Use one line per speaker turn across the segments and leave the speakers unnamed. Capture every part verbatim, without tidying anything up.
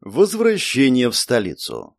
Возвращение в столицу.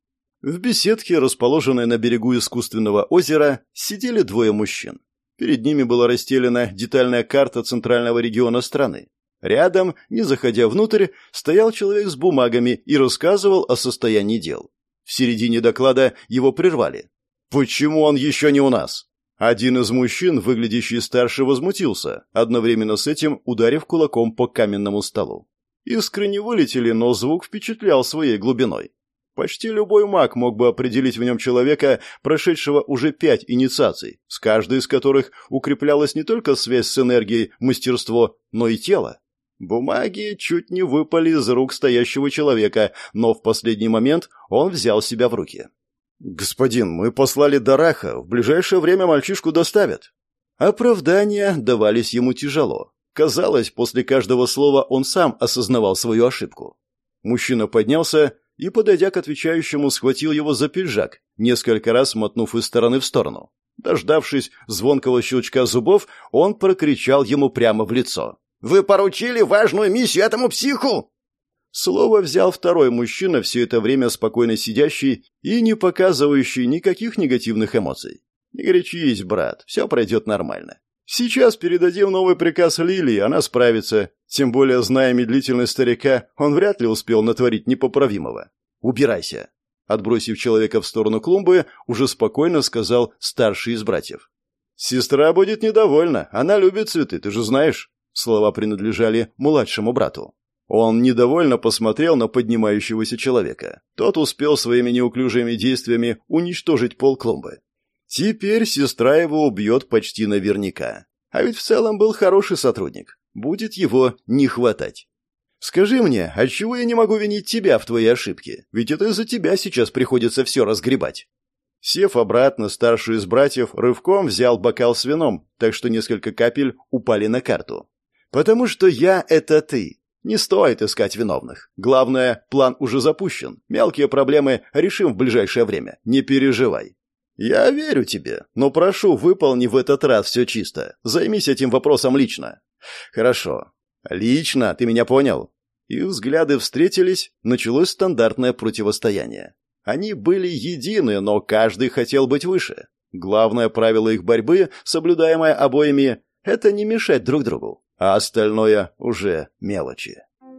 В беседке, расположенной на берегу искусственного озера, сидели двое мужчин. Перед ними была расстелена детальная карта центрального региона страны. Рядом, не заходя внутрь, стоял человек с бумагами и рассказывал о состоянии дел. В середине доклада его прервали. «Почему он еще не у нас?» Один из мужчин, выглядящий старше, возмутился, одновременно с этим ударив кулаком по каменному столу. Искры не вылетели, но звук впечатлял своей глубиной. Почти любой маг мог бы определить в нем человека, прошедшего уже пять инициаций, с каждой из которых укреплялась не только связь с энергией, мастерство, но и тело. Бумаги чуть не выпали из рук стоящего человека, но в последний момент он взял себя в руки. «Господин, мы послали Дараха, в ближайшее время мальчишку доставят». Оправдания давались ему тяжело. Казалось, после каждого слова он сам осознавал свою ошибку. Мужчина поднялся и, подойдя к отвечающему, схватил его за пиджак, несколько раз мотнув из стороны в сторону. Дождавшись звонкого щелчка зубов, он прокричал ему прямо в лицо. «Вы поручили важную миссию этому психу!» Слово взял второй мужчина, все это время спокойно сидящий и не показывающий никаких негативных эмоций. «Не горячись, брат, все пройдет нормально. Сейчас передадим новый приказ Лилии, она справится. Тем более, зная медлительность старика, он вряд ли успел натворить непоправимого. Убирайся!» Отбросив человека в сторону клумбы, уже спокойно сказал старший из братьев. «Сестра будет недовольна, она любит цветы, ты же знаешь». Слова принадлежали младшему брату. Он недовольно посмотрел на поднимающегося человека. Тот успел своими неуклюжими действиями уничтожить пол клумбы. Теперь сестра его убьет почти наверняка. А ведь в целом был хороший сотрудник. Будет его не хватать. Скажи мне, отчего я не могу винить тебя в твоей ошибке? Ведь это из-за тебя сейчас приходится все разгребать. Сев обратно, старший из братьев рывком взял бокал с вином, так что несколько капель упали на карту. Потому что я — это ты. Не стоит искать виновных. Главное, план уже запущен. Мелкие проблемы решим в ближайшее время. Не переживай. «Я верю тебе, но прошу, выполни в этот раз все чисто. Займись этим вопросом лично». «Хорошо. Лично, ты меня понял?» И взгляды встретились, началось стандартное противостояние. Они были едины, но каждый хотел быть выше. Главное правило их борьбы, соблюдаемое обоими, это не мешать друг другу, а остальное уже мелочи.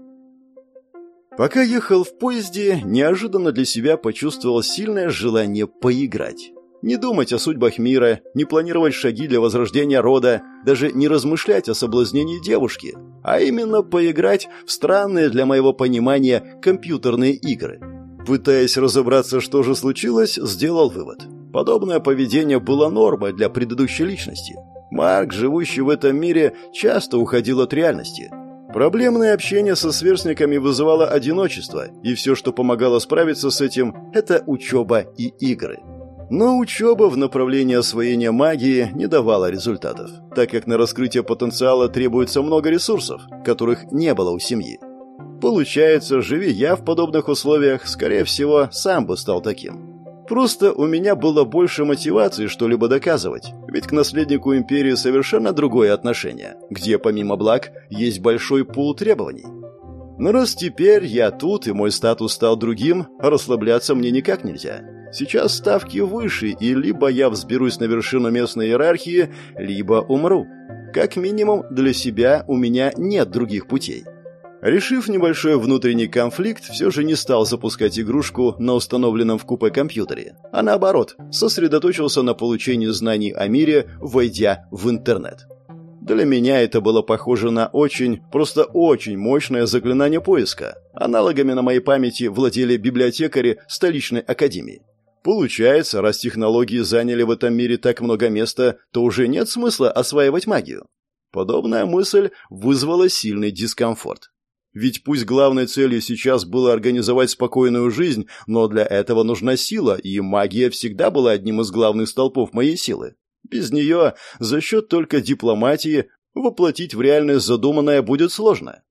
Пока ехал в поезде, неожиданно для себя почувствовал сильное желание поиграть. Не думать о судьбах мира, не планировать шаги для возрождения рода, даже не размышлять о соблазнении девушки, а именно поиграть в странные для моего понимания компьютерные игры. Пытаясь разобраться, что же случилось, сделал вывод. Подобное поведение было нормой для предыдущей личности. Марк, живущий в этом мире, часто уходил от реальности. Проблемное общение со сверстниками вызывало одиночество, и все, что помогало справиться с этим, это учеба и игры. Но учеба в направлении освоения магии не давала результатов, так как на раскрытие потенциала требуется много ресурсов, которых не было у семьи. Получается, живи я в подобных условиях, скорее всего, сам бы стал таким. Просто у меня было больше мотивации что-либо доказывать, ведь к наследнику империи совершенно другое отношение, где помимо благ есть большой пул требований. Но раз теперь я тут и мой статус стал другим, расслабляться мне никак нельзя. Сейчас ставки выше, и либо я взберусь на вершину местной иерархии, либо умру. Как минимум, для себя у меня нет других путей. Решив небольшой внутренний конфликт, все же не стал запускать игрушку на установленном в купе компьютере, а наоборот, сосредоточился на получении знаний о мире, войдя в интернет. Для меня это было похоже на очень, просто очень мощное заклинание поиска. Аналогами на моей памяти владели библиотекари столичной академии. Получается, раз технологии заняли в этом мире так много места, то уже нет смысла осваивать магию. Подобная мысль вызвала сильный дискомфорт. Ведь пусть главной целью сейчас было организовать спокойную жизнь, но для этого нужна сила, и магия всегда была одним из главных столпов моей силы. Без нее, за счет только дипломатии, воплотить в реальность задуманное будет сложно.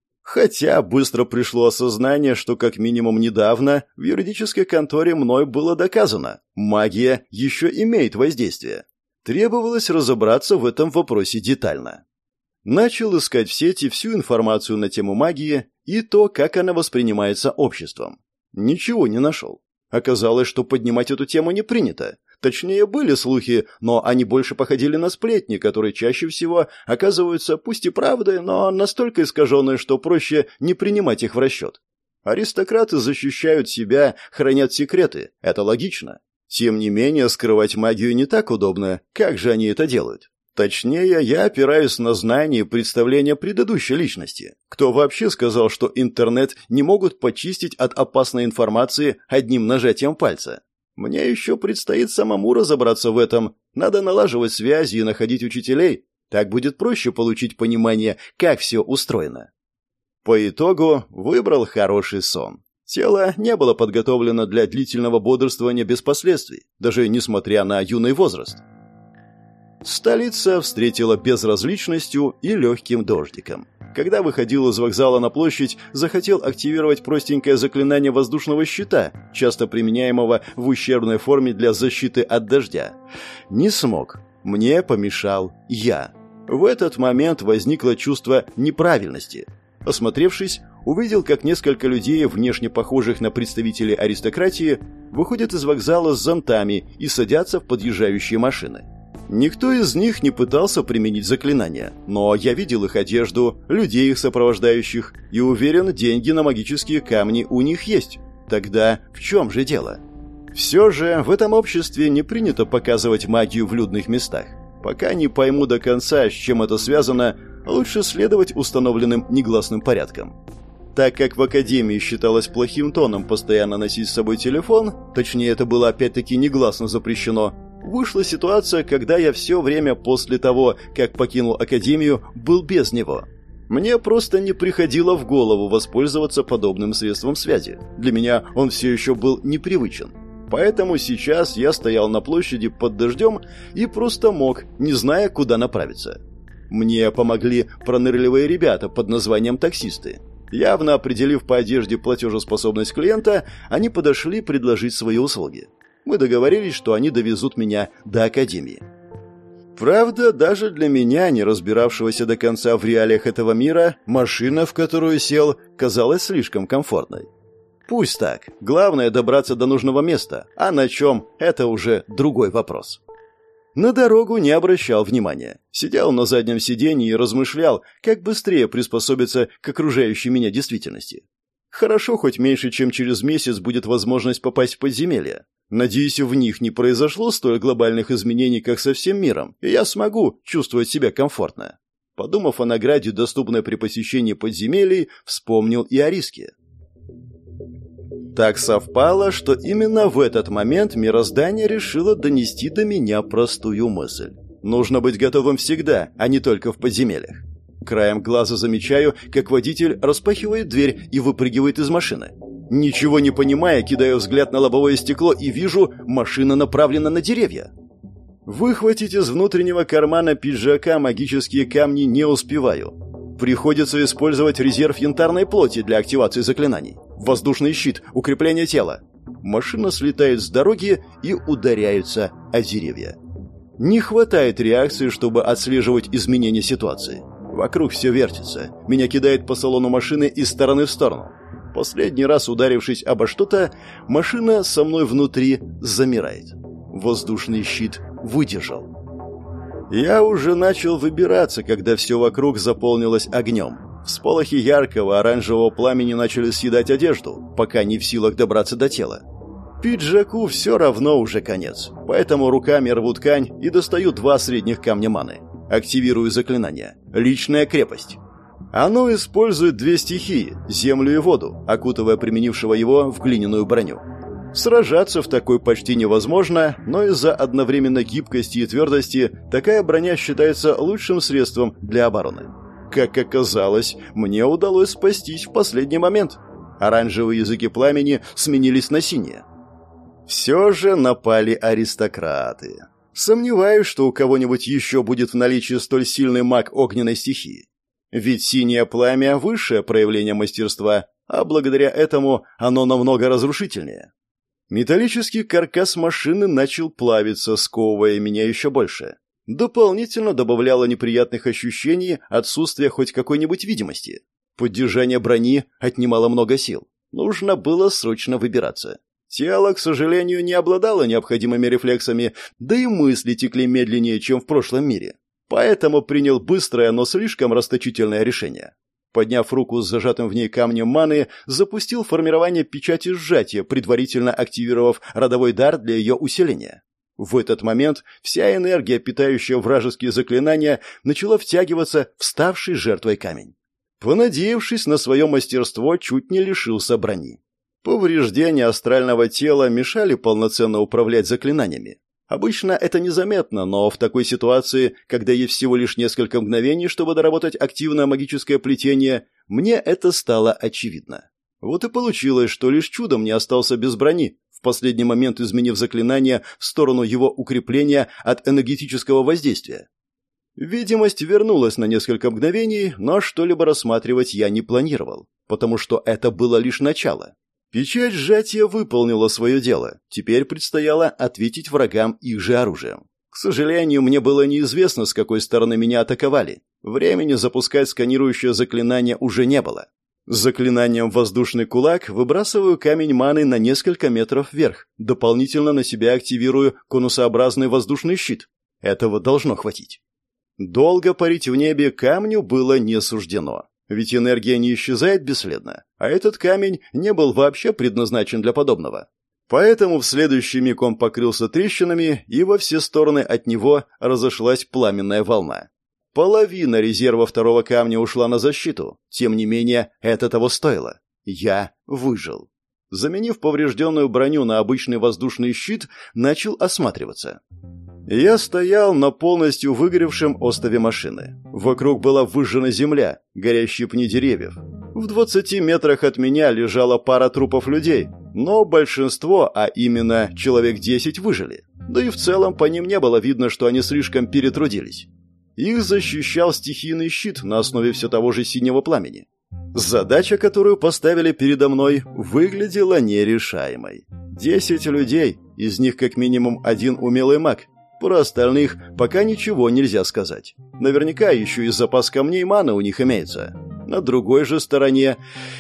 Хотя быстро пришло осознание, что как минимум недавно в юридической конторе мной было доказано, магия еще имеет воздействие. Требовалось разобраться в этом вопросе детально. Начал искать в сети всю информацию на тему магии и то, как она воспринимается обществом. Ничего не нашел. Оказалось, что поднимать эту тему не принято. Точнее, были слухи, но они больше походили на сплетни, которые чаще всего оказываются пусть и правдой, но настолько искаженные, что проще не принимать их в расчет. Аристократы защищают себя, хранят секреты. Это логично. Тем не менее, скрывать магию не так удобно. Как же они это делают? Точнее, я опираюсь на знания и представления предыдущей личности. Кто вообще сказал, что интернет не могут почистить от опасной информации одним нажатием пальца? Мне еще предстоит самому разобраться в этом. Надо налаживать связи и находить учителей. Так будет проще получить понимание, как все устроено. По итогу выбрал хороший сон. Тело не было подготовлено для длительного бодрствования без последствий, даже несмотря на юный возраст. Столица встретила безразличностью и легким дождиком. Когда выходил из вокзала на площадь, захотел активировать простенькое заклинание воздушного щита, часто применяемого в ущербной форме для защиты от дождя. Не смог. Мне помешал я. В этот момент возникло чувство неправильности. Осмотревшись, увидел, как несколько людей, внешне похожих на представителей аристократии, выходят из вокзала с зонтами и садятся в подъезжающие машины. Никто из них не пытался применить заклинание, но я видел их одежду, людей их сопровождающих, и уверен, деньги на магические камни у них есть. Тогда в чем же дело? Все же в этом обществе не принято показывать магию в людных местах. Пока не пойму до конца, с чем это связано, лучше следовать установленным негласным порядкам. Так как в академии считалось плохим тоном постоянно носить с собой телефон, точнее это было опять-таки негласно запрещено, вышла ситуация, когда я все время после того, как покинул академию, был без него. Мне просто не приходило в голову воспользоваться подобным средством связи. Для меня он все еще был непривычен. Поэтому сейчас я стоял на площади под дождем и просто мог, не зная, куда направиться. Мне помогли пронырливые ребята под названием таксисты. Явно определив по одежде платежеспособность клиента, они подошли предложить свои услуги. Мы договорились, что они довезут меня до академии. Правда, даже для меня, не разбиравшегося до конца в реалиях этого мира, машина, в которую сел, казалась слишком комфортной. Пусть так. Главное добраться до нужного места, а на чем – это уже другой вопрос. На дорогу не обращал внимания. Сидел на заднем сиденье и размышлял, как быстрее приспособиться к окружающей меня действительности. Хорошо, хоть меньше, чем через месяц будет возможность попасть в подземелья. Надеюсь, в них не произошло столь глобальных изменений, как со всем миром, и я смогу чувствовать себя комфортно. Подумав о награде, доступной при посещении подземелий, вспомнил и о риске. Так совпало, что именно в этот момент мироздание решило донести до меня простую мысль. Нужно быть готовым всегда, а не только в подземельях. Краем глаза замечаю, как водитель распахивает дверь и выпрыгивает из машины. Ничего не понимая, кидаю взгляд на лобовое стекло и вижу, машина направлена на деревья. Выхватить из внутреннего кармана пиджака магические камни не успеваю. Приходится использовать резерв янтарной плоти для активации заклинаний. Воздушный щит, укрепление тела. Машина слетает с дороги и ударяется о деревья. Не хватает реакции, чтобы отслеживать изменения ситуации. Вокруг все вертится. Меня кидает по салону машины из стороны в сторону. Последний раз ударившись обо что-то, машина со мной внутри замирает. Воздушный щит выдержал. Я уже начал выбираться, когда все вокруг заполнилось огнем. Всполохи яркого оранжевого пламени начали съедать одежду, пока не в силах добраться до тела. Пиджаку все равно уже конец, поэтому руками рву ткань и достаю два средних камня маны. Активирую заклинание «Личная крепость». Оно использует две стихии – землю и воду, окутывая применившего его в глиняную броню. Сражаться в такой почти невозможно, но из-за одновременно гибкости и твердости такая броня считается лучшим средством для обороны. Как оказалось, мне удалось спастись в последний момент. Оранжевые языки пламени сменились на синие. Все же напали аристократы. Сомневаюсь, что у кого-нибудь еще будет в наличии столь сильный маг огненной стихии. Ведь синее пламя – высшее проявление мастерства, а благодаря этому оно намного разрушительнее. Металлический каркас машины начал плавиться, сковывая меня еще больше. Дополнительно добавляло неприятных ощущений отсутствие хоть какой-нибудь видимости. Поддержание брони отнимало много сил. Нужно было срочно выбираться. Тело, к сожалению, не обладало необходимыми рефлексами, да и мысли текли медленнее, чем в прошлом мире. Поэтому принял быстрое, но слишком расточительное решение. Подняв руку с зажатым в ней камнем маны, запустил формирование печати сжатия, предварительно активировав родовой дар для ее усиления. В этот момент вся энергия, питающая вражеские заклинания, начала втягиваться в ставший жертвой камень. Понадеявшись на свое мастерство, чуть не лишился брони. Повреждения астрального тела мешали полноценно управлять заклинаниями. Обычно это незаметно, но в такой ситуации, когда есть всего лишь несколько мгновений, чтобы доработать активное магическое плетение, мне это стало очевидно. Вот и получилось, что лишь чудом не остался без брони, в последний момент изменив заклинание в сторону его укрепления от энергетического воздействия. Видимость вернулась на несколько мгновений, но что-либо рассматривать я не планировал, потому что это было лишь начало. Печать сжатия выполнила свое дело, теперь предстояло ответить врагам их же оружием. К сожалению, мне было неизвестно, с какой стороны меня атаковали. Времени запускать сканирующее заклинание уже не было. С заклинанием «Воздушный кулак» выбрасываю камень маны на несколько метров вверх, дополнительно на себя активирую конусообразный воздушный щит. Этого должно хватить. Долго парить в небе камню было не суждено. Ведь энергия не исчезает бесследно, а этот камень не был вообще предназначен для подобного. Поэтому в следующий миг он покрылся трещинами, и во все стороны от него разошлась пламенная волна. Половина резерва второго камня ушла на защиту, тем не менее это того стоило. Я выжил. Заменив поврежденную броню на обычный воздушный щит, начал осматриваться. Я стоял на полностью выгоревшем остове машины. Вокруг была выжжена земля, горящие пни деревьев. В двадцати метрах от меня лежала пара трупов людей, но большинство, а именно человек десять, выжили. Да и в целом по ним не было видно, что они слишком перетрудились. Их защищал стихийный щит на основе все того же синего пламени. Задача, которую поставили передо мной, выглядела нерешаемой. Десять людей, из них как минимум один умелый маг. Про остальных пока ничего нельзя сказать. Наверняка еще и запас камней маны у них имеется. На другой же стороне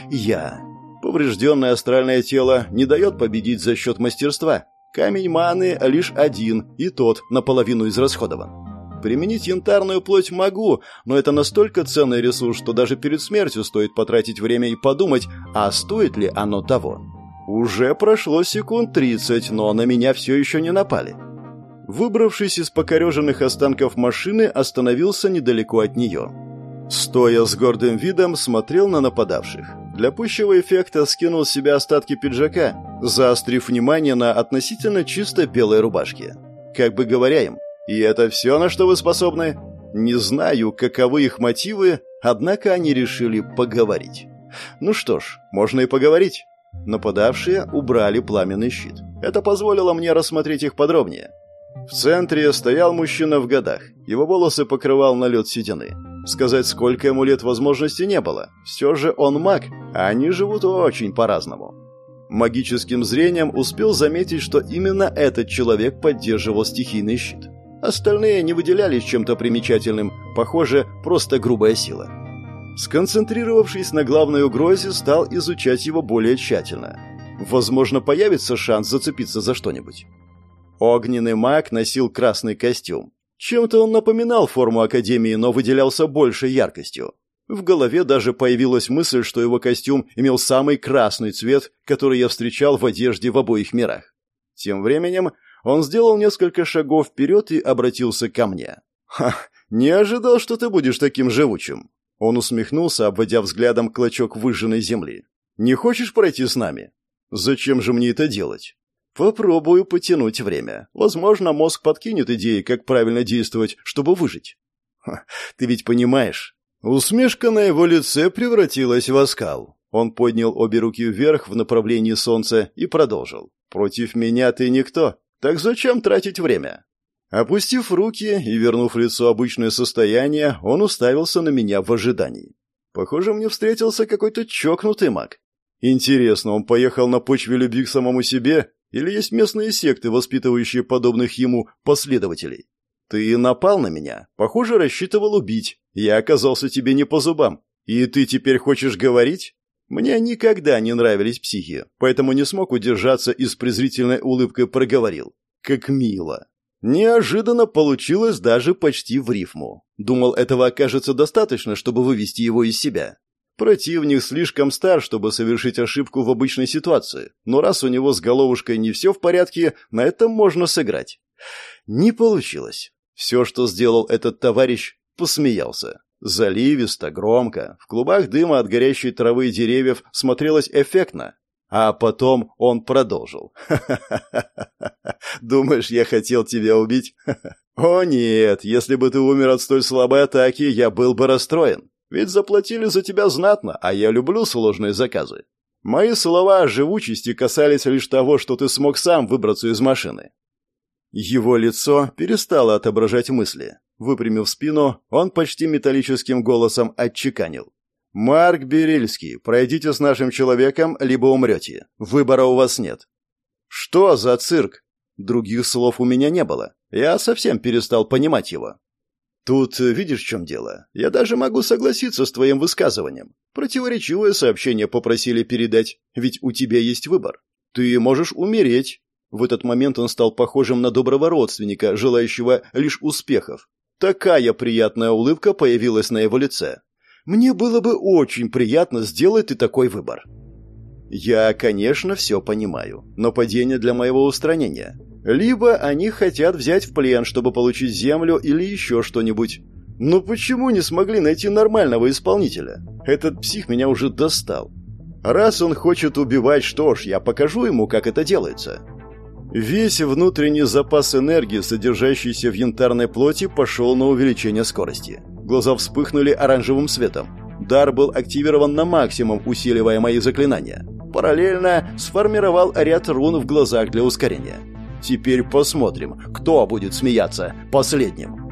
я. Поврежденное астральное тело не дает победить за счет мастерства. Камень маны лишь один, и тот наполовину израсходован. Применить янтарную плоть могу, но это настолько ценный ресурс, что даже перед смертью стоит потратить время и подумать, а стоит ли оно того. Уже прошло секунд тридцать, но на меня все еще не напали. Выбравшись из покореженных останков машины, остановился недалеко от нее. Стоя с гордым видом, смотрел на нападавших. Для пущего эффекта скинул с себя остатки пиджака, заострив внимание на относительно чисто белой рубашке. Как бы говоря им, «И это все, на что вы способны?» Не знаю, каковы их мотивы, однако они решили поговорить. Ну что ж, можно и поговорить. Нападавшие убрали пламенный щит. Это позволило мне рассмотреть их подробнее. В центре стоял мужчина в годах. Его волосы покрывал налет седины. Сказать, сколько ему лет, возможности не было. Все же он маг, а они живут очень по-разному. Магическим зрением успел заметить, что именно этот человек поддерживал стихийный щит. Остальные не выделялись чем-то примечательным, похоже, просто грубая сила. Сконцентрировавшись на главной угрозе, стал изучать его более тщательно. Возможно, появится шанс зацепиться за что-нибудь. Огненный маг носил красный костюм. Чем-то он напоминал форму Академии, но выделялся большей яркостью. В голове даже появилась мысль, что его костюм имел самый красный цвет, который я встречал в одежде в обоих мирах. Тем временем он сделал несколько шагов вперед и обратился ко мне. «Ха, не ожидал, что ты будешь таким живучим». Он усмехнулся, обводя взглядом клочок выжженной земли. «Не хочешь пройти с нами?» «Зачем же мне это делать?» «Попробую потянуть время. Возможно, мозг подкинет идеи, как правильно действовать, чтобы выжить». Ха, «Ты ведь понимаешь». Усмешка на его лице превратилась в оскал. Он поднял обе руки вверх в направлении солнца и продолжил. «Против меня ты никто. Так зачем тратить время?» Опустив руки и вернув лицу обычное состояние, он уставился на меня в ожидании. Похоже, мне встретился какой-то чокнутый маг. Интересно, он поехал на почве любви к самому себе, или есть местные секты, воспитывающие подобных ему последователей? Ты напал на меня. Похоже, рассчитывал убить. Я оказался тебе не по зубам. И ты теперь хочешь говорить? Мне никогда не нравились психи, поэтому не смог удержаться и с презрительной улыбкой проговорил. Как мило. Неожиданно получилось даже почти в рифму. Думал, этого окажется достаточно, чтобы вывести его из себя. Противник слишком стар, чтобы совершить ошибку в обычной ситуации, но раз у него с головушкой не все в порядке, на этом можно сыграть. Не получилось. Все, что сделал этот товарищ, посмеялся. Заливисто, громко, в клубах дыма от горящей травы и деревьев смотрелось эффектно. А потом он продолжил. «Ха-ха-ха-ха! Думаешь, я хотел тебя убить? О нет, если бы ты умер от столь слабой атаки, я был бы расстроен. Ведь заплатили за тебя знатно, а я люблю сложные заказы. Мои слова о живучести касались лишь того, что ты смог сам выбраться из машины». Его лицо перестало отображать мысли. Выпрямив спину, он почти металлическим голосом отчеканил. «Марк Берильский, пройдите с нашим человеком, либо умрете. Выбора у вас нет». «Что за цирк?» Других слов у меня не было. Я совсем перестал понимать его. «Тут видишь, в чем дело? Я даже могу согласиться с твоим высказыванием. Противоречивое сообщение попросили передать, ведь у тебя есть выбор. Ты можешь умереть». В этот момент он стал похожим на доброго родственника, желающего лишь успехов. Такая приятная улыбка появилась на его лице. «Мне было бы очень приятно сделать ты такой выбор». Я, конечно, все понимаю, но падение для моего устранения. Либо они хотят взять в плен, чтобы получить землю или еще что-нибудь. Но почему не смогли найти нормального исполнителя? Этот псих меня уже достал. Раз он хочет убивать, что ж, я покажу ему, как это делается. Весь внутренний запас энергии, содержащийся в янтарной плоти, пошел на увеличение скорости. Глаза вспыхнули оранжевым светом. Дар был активирован на максимум, усиливая мои заклинания. Параллельно сформировал ряд рун в глазах для ускорения. Теперь посмотрим, кто будет смеяться последним.